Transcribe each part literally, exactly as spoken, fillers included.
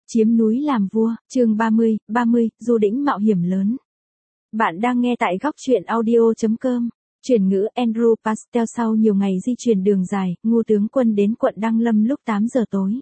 Chiếm núi làm vua, chương ba mươi, ba mươi, Du Đĩnh mạo hiểm lớn. Bạn đang nghe tại góc truyện audio chấm com. Chuyển ngữ Andrew Pastel. Sau nhiều ngày di chuyển đường dài, Ngô tướng quân đến quận Đăng Lâm lúc tám giờ tối.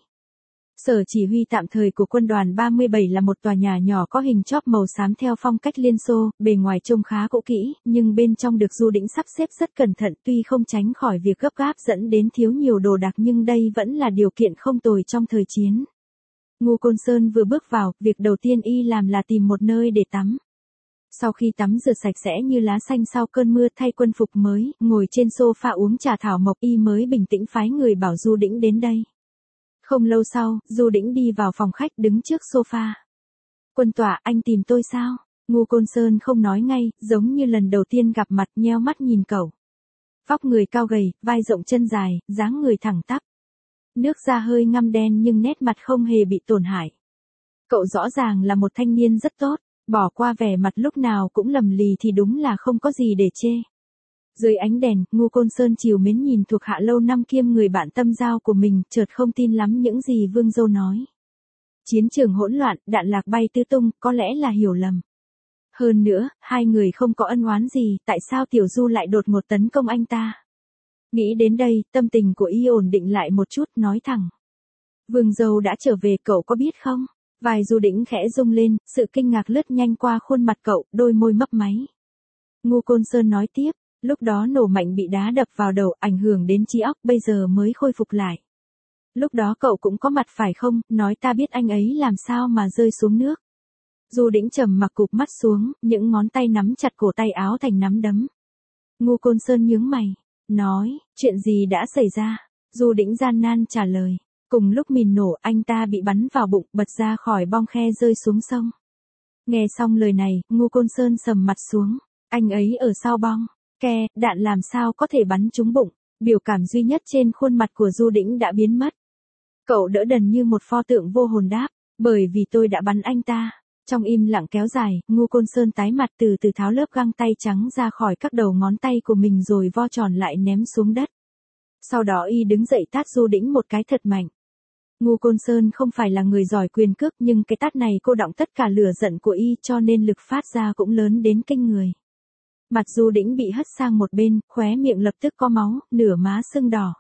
Sở chỉ huy tạm thời của quân đoàn ba mươi bảy là một tòa nhà nhỏ có hình chóp màu xám theo phong cách Liên Xô, bề ngoài trông khá cũ kỹ, nhưng bên trong được Du Đĩnh sắp xếp rất cẩn thận, tuy không tránh khỏi việc gấp gáp dẫn đến thiếu nhiều đồ đạc nhưng đây vẫn là điều kiện không tồi trong thời chiến. Ngô Côn Sơn vừa bước vào, việc đầu tiên y làm là tìm một nơi để tắm. Sau khi tắm rửa sạch sẽ như lá xanh sau cơn mưa, thay quân phục mới, ngồi trên sofa uống trà thảo mộc, y mới bình tĩnh phái người bảo Du Đĩnh đến đây. Không lâu sau, Du Đĩnh đi vào phòng khách đứng trước sofa. Quân tọa, anh tìm tôi sao? Ngô Côn Sơn không nói ngay, giống như lần đầu tiên gặp mặt, nheo mắt nhìn cậu. Vóc người cao gầy, vai rộng chân dài, dáng người thẳng tắp. Nước da hơi ngăm đen nhưng nét mặt không hề bị tổn hại. Cậu rõ ràng là một thanh niên rất tốt, bỏ qua vẻ mặt lúc nào cũng lầm lì thì đúng là không có gì để chê. Dưới ánh đèn, Ngô Côn Sơn trìu mến nhìn thuộc hạ lâu năm kiêm người bạn tâm giao của mình, chợt không tin lắm những gì Vương Dâu nói. Chiến trường hỗn loạn, đạn lạc bay tứ tung, có lẽ là hiểu lầm. Hơn nữa, hai người không có ân oán gì, tại sao Tiểu Du lại đột ngột tấn công anh ta? Nghĩ đến đây, tâm tình của y ổn định lại một chút, nói thẳng. Vương Dâu đã trở về, cậu có biết không? Vai Du Đĩnh khẽ rung lên, sự kinh ngạc lướt nhanh qua khuôn mặt cậu, đôi môi mấp máy. Ngô Côn Sơn nói tiếp, lúc đó nổ mạnh bị đá đập vào đầu, ảnh hưởng đến trí óc, bây giờ mới khôi phục lại. Lúc đó cậu cũng có mặt phải không? Nói ta biết anh ấy làm sao mà rơi xuống nước. Du Đĩnh trầm mặc cụp mắt xuống, những ngón tay nắm chặt cổ tay áo thành nắm đấm. Ngô Côn Sơn nhướng mày. Nói, chuyện gì đã xảy ra? Du Đĩnh gian nan trả lời. Cùng lúc mìn nổ, anh ta bị bắn vào bụng, bật ra khỏi bong khe rơi xuống sông. Nghe xong lời này, Ngô Côn Sơn sầm mặt xuống. Anh ấy ở sau bong. Ke, đạn làm sao có thể bắn trúng bụng? Biểu cảm duy nhất trên khuôn mặt của Du Đĩnh đã biến mất. Cậu đỡ đần như một pho tượng vô hồn đáp. Bởi vì tôi đã bắn anh ta. Trong im lặng kéo dài, Ngô Côn Sơn tái mặt, từ từ tháo lớp găng tay trắng ra khỏi các đầu ngón tay của mình rồi vo tròn lại ném xuống đất. Sau đó y đứng dậy tát Du Đĩnh một cái thật mạnh. Ngô Côn Sơn không phải là người giỏi quyền cước nhưng cái tát này cô đọng tất cả lửa giận của y cho nên lực phát ra cũng lớn đến kinh người. Mặt Du Đĩnh bị hất sang một bên, khóe miệng lập tức có máu, nửa má sưng đỏ.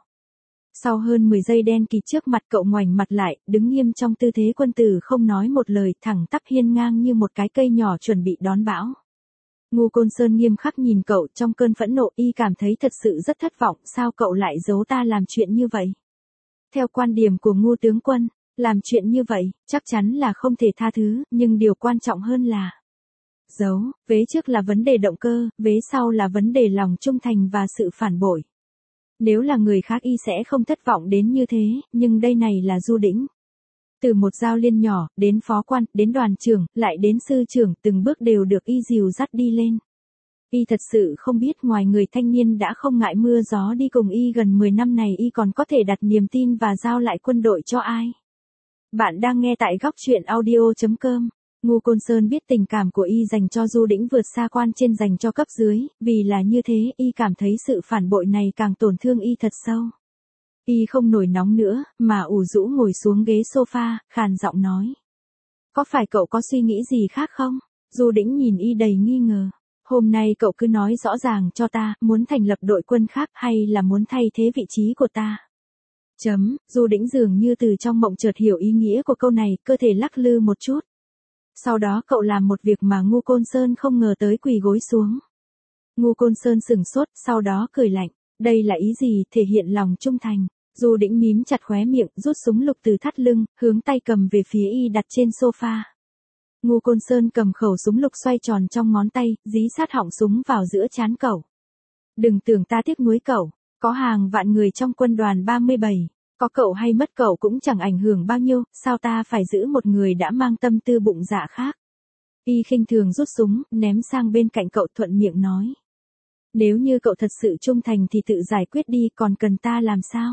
Sau hơn mười giây đen kịt trước mặt cậu ngoảnh mặt lại, đứng nghiêm trong tư thế quân tử không nói một lời, thẳng tắp hiên ngang như một cái cây nhỏ chuẩn bị đón bão. Ngô Côn Sơn nghiêm khắc nhìn cậu, trong cơn phẫn nộ y cảm thấy thật sự rất thất vọng, sao cậu lại giấu ta làm chuyện như vậy? Theo quan điểm của Ngô tướng quân, làm chuyện như vậy, chắc chắn là không thể tha thứ, nhưng điều quan trọng hơn là giấu, vế trước là vấn đề động cơ, vế sau là vấn đề lòng trung thành và sự phản bội. Nếu là người khác y sẽ không thất vọng đến như thế, nhưng đây này là Du Đĩnh. Từ một giao liên nhỏ, đến phó quan, đến đoàn trưởng, lại đến sư trưởng, từng bước đều được y dìu dắt đi lên. Y thật sự không biết ngoài người thanh niên đã không ngại mưa gió đi cùng y gần mười năm này y còn có thể đặt niềm tin và giao lại quân đội cho ai. Bạn đang nghe tại góc truyện audio chấm com. Ngô Côn Sơn biết tình cảm của y dành cho Du Đĩnh vượt xa quan trên dành cho cấp dưới, vì là như thế y cảm thấy sự phản bội này càng tổn thương y thật sâu. Y không nổi nóng nữa, mà ủ rũ ngồi xuống ghế sofa, khàn giọng nói. Có phải cậu có suy nghĩ gì khác không? Du Đĩnh nhìn y đầy nghi ngờ. Hôm nay cậu cứ nói rõ ràng cho ta, muốn thành lập đội quân khác hay là muốn thay thế vị trí của ta? Chấm, Du Đĩnh dường như từ trong mộng chợt hiểu ý nghĩa của câu này, cơ thể lắc lư một chút. Sau đó cậu làm một việc mà Ngô Côn Sơn không ngờ tới, quỳ gối xuống. Ngô Côn Sơn sửng sốt, sau đó cười lạnh. Đây là ý gì? Thể hiện lòng trung thành. Du Đĩnh mím chặt khóe miệng, rút súng lục từ thắt lưng, hướng tay cầm về phía y đặt trên sofa. Ngô Côn Sơn cầm khẩu súng lục xoay tròn trong ngón tay, dí sát họng súng vào giữa trán cậu. Đừng tưởng ta tiếc nuối cậu, có hàng vạn người trong quân đoàn ba mươi bảy, có cậu hay mất cậu cũng chẳng ảnh hưởng bao nhiêu, sao ta phải giữ một người đã mang tâm tư bụng dạ khác. Y khinh thường rút súng, ném sang bên cạnh cậu, thuận miệng nói. Nếu như cậu thật sự trung thành thì tự giải quyết đi, còn cần ta làm sao?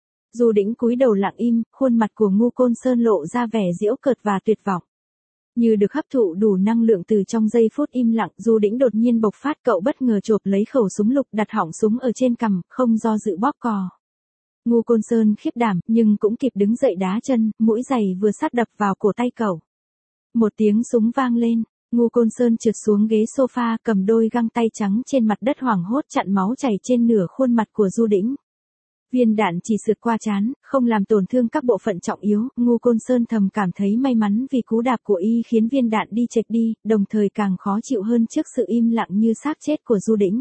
Du Đĩnh cúi đầu lặng im, khuôn mặt của Ngô Côn Sơn lộ ra vẻ giễu cợt và tuyệt vọng. Như được hấp thụ đủ năng lượng từ trong giây phút im lặng, Du Đĩnh đột nhiên bộc phát, cậu bất ngờ chộp lấy khẩu súng lục, đặt họng súng ở trên cằm, không do dự bóp cò. Ngu Côn Sơn khiếp đảm, nhưng cũng kịp đứng dậy đá chân, mũi giày vừa sát đập vào cổ tay cậu. Một tiếng súng vang lên, Ngu Côn Sơn trượt xuống ghế sofa, cầm đôi găng tay trắng trên mặt đất hoảng hốt chặn máu chảy trên nửa khuôn mặt của Du Đĩnh. Viên đạn chỉ sượt qua trán, không làm tổn thương các bộ phận trọng yếu, Ngu Côn Sơn thầm cảm thấy may mắn vì cú đạp của y khiến viên đạn đi chệch đi, đồng thời càng khó chịu hơn trước sự im lặng như xác chết của Du Đĩnh.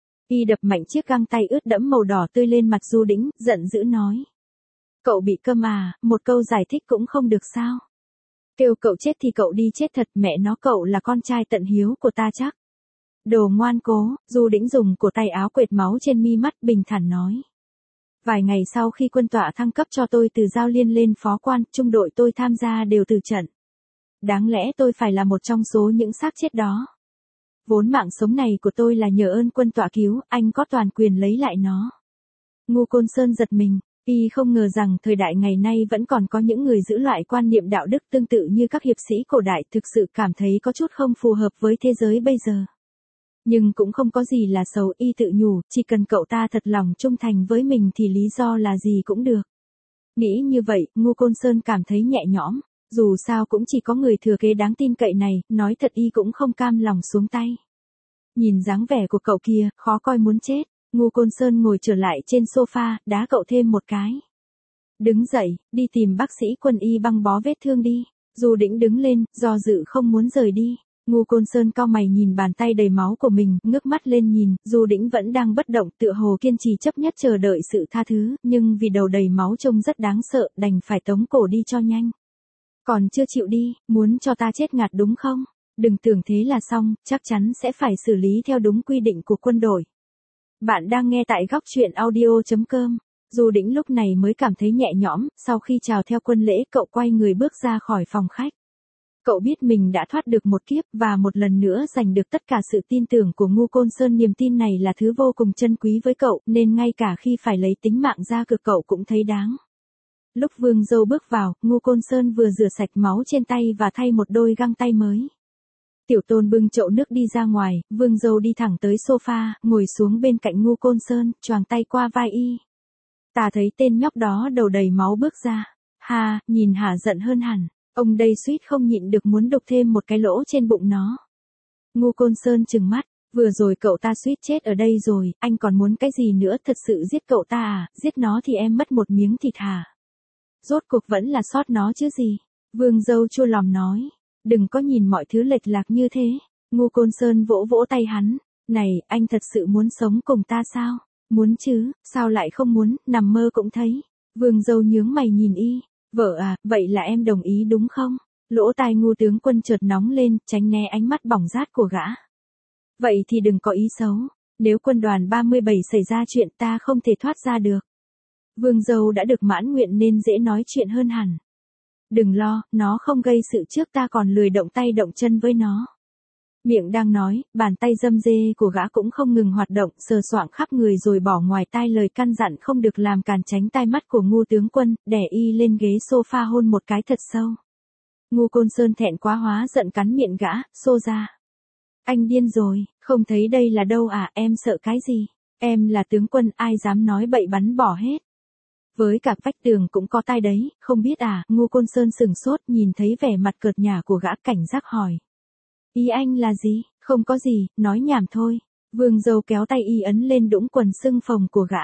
Y đập mạnh chiếc găng tay ướt đẫm màu đỏ tươi lên mặt Du Đĩnh, giận dữ nói. Cậu bị câm à, một câu giải thích cũng không được sao? Kêu cậu chết thì cậu đi chết thật, mẹ nó, cậu là con trai tận hiếu của ta chắc. Đồ ngoan cố, Du Đĩnh dùng cổ tay áo quệt máu trên mi mắt, bình thản nói. Vài ngày sau khi quân tọa thăng cấp cho tôi từ giao liên lên phó quan, trung đội tôi tham gia đều từ trận. Đáng lẽ tôi phải là một trong số những xác chết đó. Vốn mạng sống này của tôi là nhờ ơn quân tọa cứu, anh có toàn quyền lấy lại nó. Ngu Côn Sơn giật mình, y không ngờ rằng thời đại ngày nay vẫn còn có những người giữ loại quan niệm đạo đức tương tự như các hiệp sĩ cổ đại, thực sự cảm thấy có chút không phù hợp với thế giới bây giờ. Nhưng cũng không có gì là xấu, y tự nhủ, chỉ cần cậu ta thật lòng trung thành với mình thì lý do là gì cũng được. Nghĩ như vậy, Ngu Côn Sơn cảm thấy nhẹ nhõm, dù sao cũng chỉ có người thừa kế đáng tin cậy này, nói thật y cũng không cam lòng xuống tay. Nhìn dáng vẻ của cậu kia, khó coi muốn chết, Ngu Côn Sơn ngồi trở lại trên sofa, đá cậu thêm một cái. Đứng dậy, đi tìm bác sĩ quân y băng bó vết thương đi. Du Đĩnh đứng lên, do dự không muốn rời đi. Ngu Côn Sơn cau mày nhìn bàn tay đầy máu của mình, ngước mắt lên nhìn, Du Đĩnh vẫn đang bất động, tựa hồ kiên trì chấp nhất chờ đợi sự tha thứ, nhưng vì đầu đầy máu trông rất đáng sợ, đành phải tống cổ đi cho nhanh. Còn chưa chịu đi, muốn cho ta chết ngạt đúng không? Đừng tưởng thế là xong, chắc chắn sẽ phải xử lý theo đúng quy định của quân đội. Bạn đang nghe tại góc truyện audio chấm com. Du Đĩnh lúc này mới cảm thấy nhẹ nhõm, sau khi chào theo quân lễ, cậu quay người bước ra khỏi phòng khách. Cậu biết mình đã thoát được một kiếp và một lần nữa giành được tất cả sự tin tưởng của Ngu Côn Sơn. Niềm tin này là thứ vô cùng chân quý với cậu, nên ngay cả khi phải lấy tính mạng ra cược cậu cũng thấy đáng. Lúc Vương Dâu bước vào, Ngu Côn Sơn vừa rửa sạch máu trên tay và thay một đôi găng tay mới. Tiểu Tôn bưng chậu nước đi ra ngoài, Vương Dâu đi thẳng tới sofa, ngồi xuống bên cạnh Ngu Côn Sơn, choàng tay qua vai y. Ta thấy tên nhóc đó đầu đầy máu bước ra. Ha, nhìn hả giận hơn hẳn. Ông đây suýt không nhịn được muốn đục thêm một cái lỗ trên bụng nó. Ngu Côn Sơn trừng mắt, vừa rồi cậu ta suýt chết ở đây rồi, anh còn muốn cái gì nữa, thật sự giết cậu ta à, giết nó thì em mất một miếng thịt hả? Rốt cuộc vẫn là sót nó chứ gì? Vương Dâu chua lòng nói, đừng có nhìn mọi thứ lệch lạc như thế. Ngu Côn Sơn vỗ vỗ tay hắn, này, anh thật sự muốn sống cùng ta sao? Muốn chứ, sao lại không muốn, nằm mơ cũng thấy. Vương Dâu nhướng mày nhìn y. Vợ à, vậy là em đồng ý đúng không? Lỗ tai Ngu tướng quân chợt nóng lên, tránh né ánh mắt bỏng rát của gã. Vậy thì đừng có ý xấu, nếu quân đoàn ba mươi bảy xảy ra chuyện ta không thể thoát ra được. Vương Dâu đã được mãn nguyện nên dễ nói chuyện hơn hẳn. Đừng lo, nó không gây sự trước, ta còn lười động tay động chân với nó. Miệng đang nói, bàn tay dâm dê của gã cũng không ngừng hoạt động, sờ soạng khắp người rồi bỏ ngoài tai lời căn dặn không được làm càn tránh tai mắt của Ngu tướng quân, đè y lên ghế sofa hôn một cái thật sâu. Ngu Côn Sơn thẹn quá hóa giận cắn miệng gã, xô ra. Anh điên rồi, không thấy đây là đâu à, em sợ cái gì? Em là tướng quân, ai dám nói bậy bắn bỏ hết. Với cả vách tường cũng có tai đấy, không biết à? Ngu Côn Sơn sừng sốt, nhìn thấy vẻ mặt cợt nhả của gã, cảnh giác hỏi. Ý anh là gì? Không có gì, nói nhảm thôi. Vương Dâu kéo tay y ấn lên đũng quần sưng phồng của gã.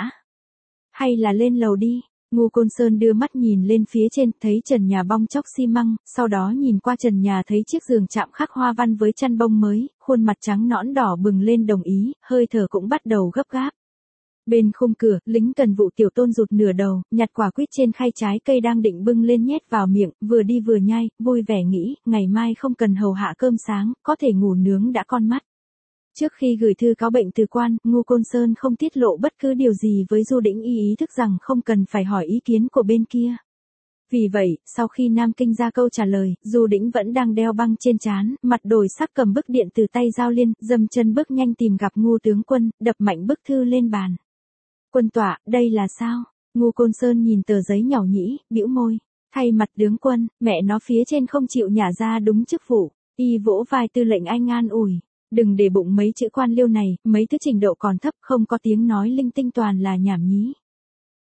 Hay là lên lầu đi. Ngu Côn Sơn đưa mắt nhìn lên phía trên, thấy trần nhà bong chóc xi măng, sau đó nhìn qua trần nhà thấy chiếc giường chạm khắc hoa văn với chăn bông mới, khuôn mặt trắng nõn đỏ bừng lên đồng ý, hơi thở cũng bắt đầu gấp gáp. Bên khung cửa, lính cần vụ Tiểu Tôn rụt nửa đầu, nhặt quả quýt trên khay trái cây đang định bưng lên nhét vào miệng, vừa đi vừa nhai, vui vẻ nghĩ, ngày mai không cần hầu hạ cơm sáng, có thể ngủ nướng đã con mắt. Trước khi gửi thư cáo bệnh từ quan, Ngu Côn Sơn không tiết lộ bất cứ điều gì với Du Đĩnh, y ý thức rằng không cần phải hỏi ý kiến của bên kia. Vì vậy, sau khi Nam Kinh ra câu trả lời, Du Đĩnh vẫn đang đeo băng trên trán, mặt đổi sắc cầm bức điện từ tay Giao Liên, dâm chân bước nhanh tìm gặp Ngu tướng quân, đập mạnh bức thư lên bàn. Quân tọa, đây là sao? Ngu Côn Sơn nhìn tờ giấy nhỏ nhĩ, bĩu môi. Thay mặt tướng quân, mẹ nó phía trên không chịu nhả ra đúng chức vụ. Y vỗ vai Tư lệnh Anh an ủi. Đừng để bụng mấy chữ quan liêu này, mấy thứ trình độ còn thấp, không có tiếng nói linh tinh toàn là nhảm nhí.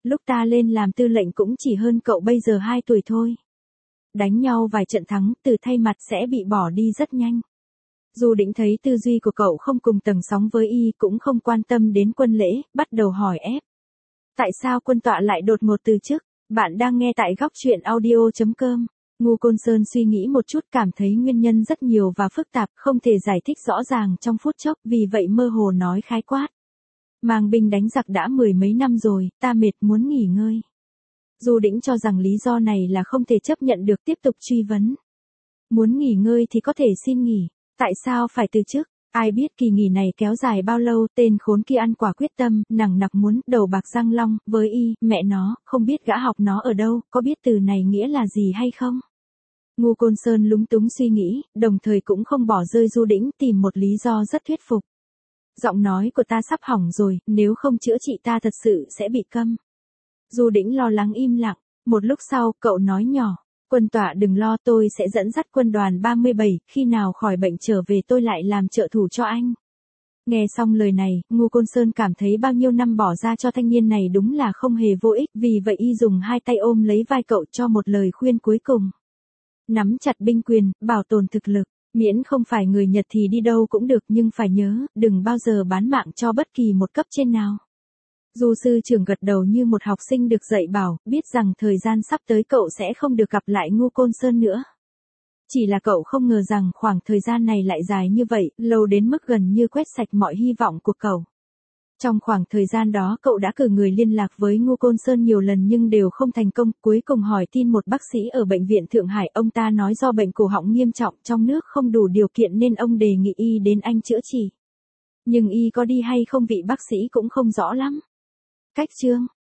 Lúc ta lên làm tư lệnh cũng chỉ hơn cậu bây giờ hai tuổi thôi. Đánh nhau vài trận thắng, từ thay mặt sẽ bị bỏ đi rất nhanh. Du Đĩnh thấy tư duy của cậu không cùng tầng sóng với y, cũng không quan tâm đến Quân Lễ, bắt đầu hỏi ép. Tại sao Quân tọa lại đột ngột từ chức? Bạn đang nghe tại góc truyện audio chấm com. Ngô Côn Sơn suy nghĩ một chút, cảm thấy nguyên nhân rất nhiều và phức tạp, không thể giải thích rõ ràng trong phút chốc, vì vậy mơ hồ nói khái quát. Mang binh đánh giặc đã mười mấy năm rồi, ta mệt muốn nghỉ ngơi. Du Đĩnh cho rằng lý do này là không thể chấp nhận được, tiếp tục truy vấn. Muốn nghỉ ngơi thì có thể xin nghỉ, tại sao phải từ chức? Ai biết kỳ nghỉ này kéo dài bao lâu, tên khốn kia ăn quả quyết tâm, nằng nặc muốn, đầu bạc răng long, với y, mẹ nó, không biết gã học nó ở đâu, có biết từ này nghĩa là gì hay không? Ngô Côn Sơn lúng túng suy nghĩ, đồng thời cũng không bỏ rơi Du Đĩnh, tìm một lý do rất thuyết phục. Giọng nói của ta sắp hỏng rồi, nếu không chữa trị ta thật sự sẽ bị câm. Du Đĩnh lo lắng im lặng, một lúc sau, cậu nói nhỏ, Quân tọa đừng lo, tôi sẽ dẫn dắt quân đoàn ba mươi bảy, khi nào khỏi bệnh trở về tôi lại làm trợ thủ cho anh. Nghe xong lời này, Ngô Côn Sơn cảm thấy bao nhiêu năm bỏ ra cho thanh niên này đúng là không hề vô ích, vì vậy y dùng hai tay ôm lấy vai cậu cho một lời khuyên cuối cùng. Nắm chặt binh quyền, bảo tồn thực lực, miễn không phải người Nhật thì đi đâu cũng được, nhưng phải nhớ, đừng bao giờ bán mạng cho bất kỳ một cấp trên nào. Du sư trưởng gật đầu như một học sinh được dạy bảo, biết rằng thời gian sắp tới cậu sẽ không được gặp lại Ngô Côn Sơn nữa. Chỉ là cậu không ngờ rằng khoảng thời gian này lại dài như vậy, lâu đến mức gần như quét sạch mọi hy vọng của cậu. Trong khoảng thời gian đó cậu đã cử người liên lạc với Ngô Côn Sơn nhiều lần nhưng đều không thành công, cuối cùng hỏi tin một bác sĩ ở bệnh viện Thượng Hải, ông ta nói do bệnh cổ họng nghiêm trọng trong nước không đủ điều kiện nên ông đề nghị y đến Anh chữa trị. Nhưng y có đi hay không vị bác sĩ cũng không rõ lắm. Cách chương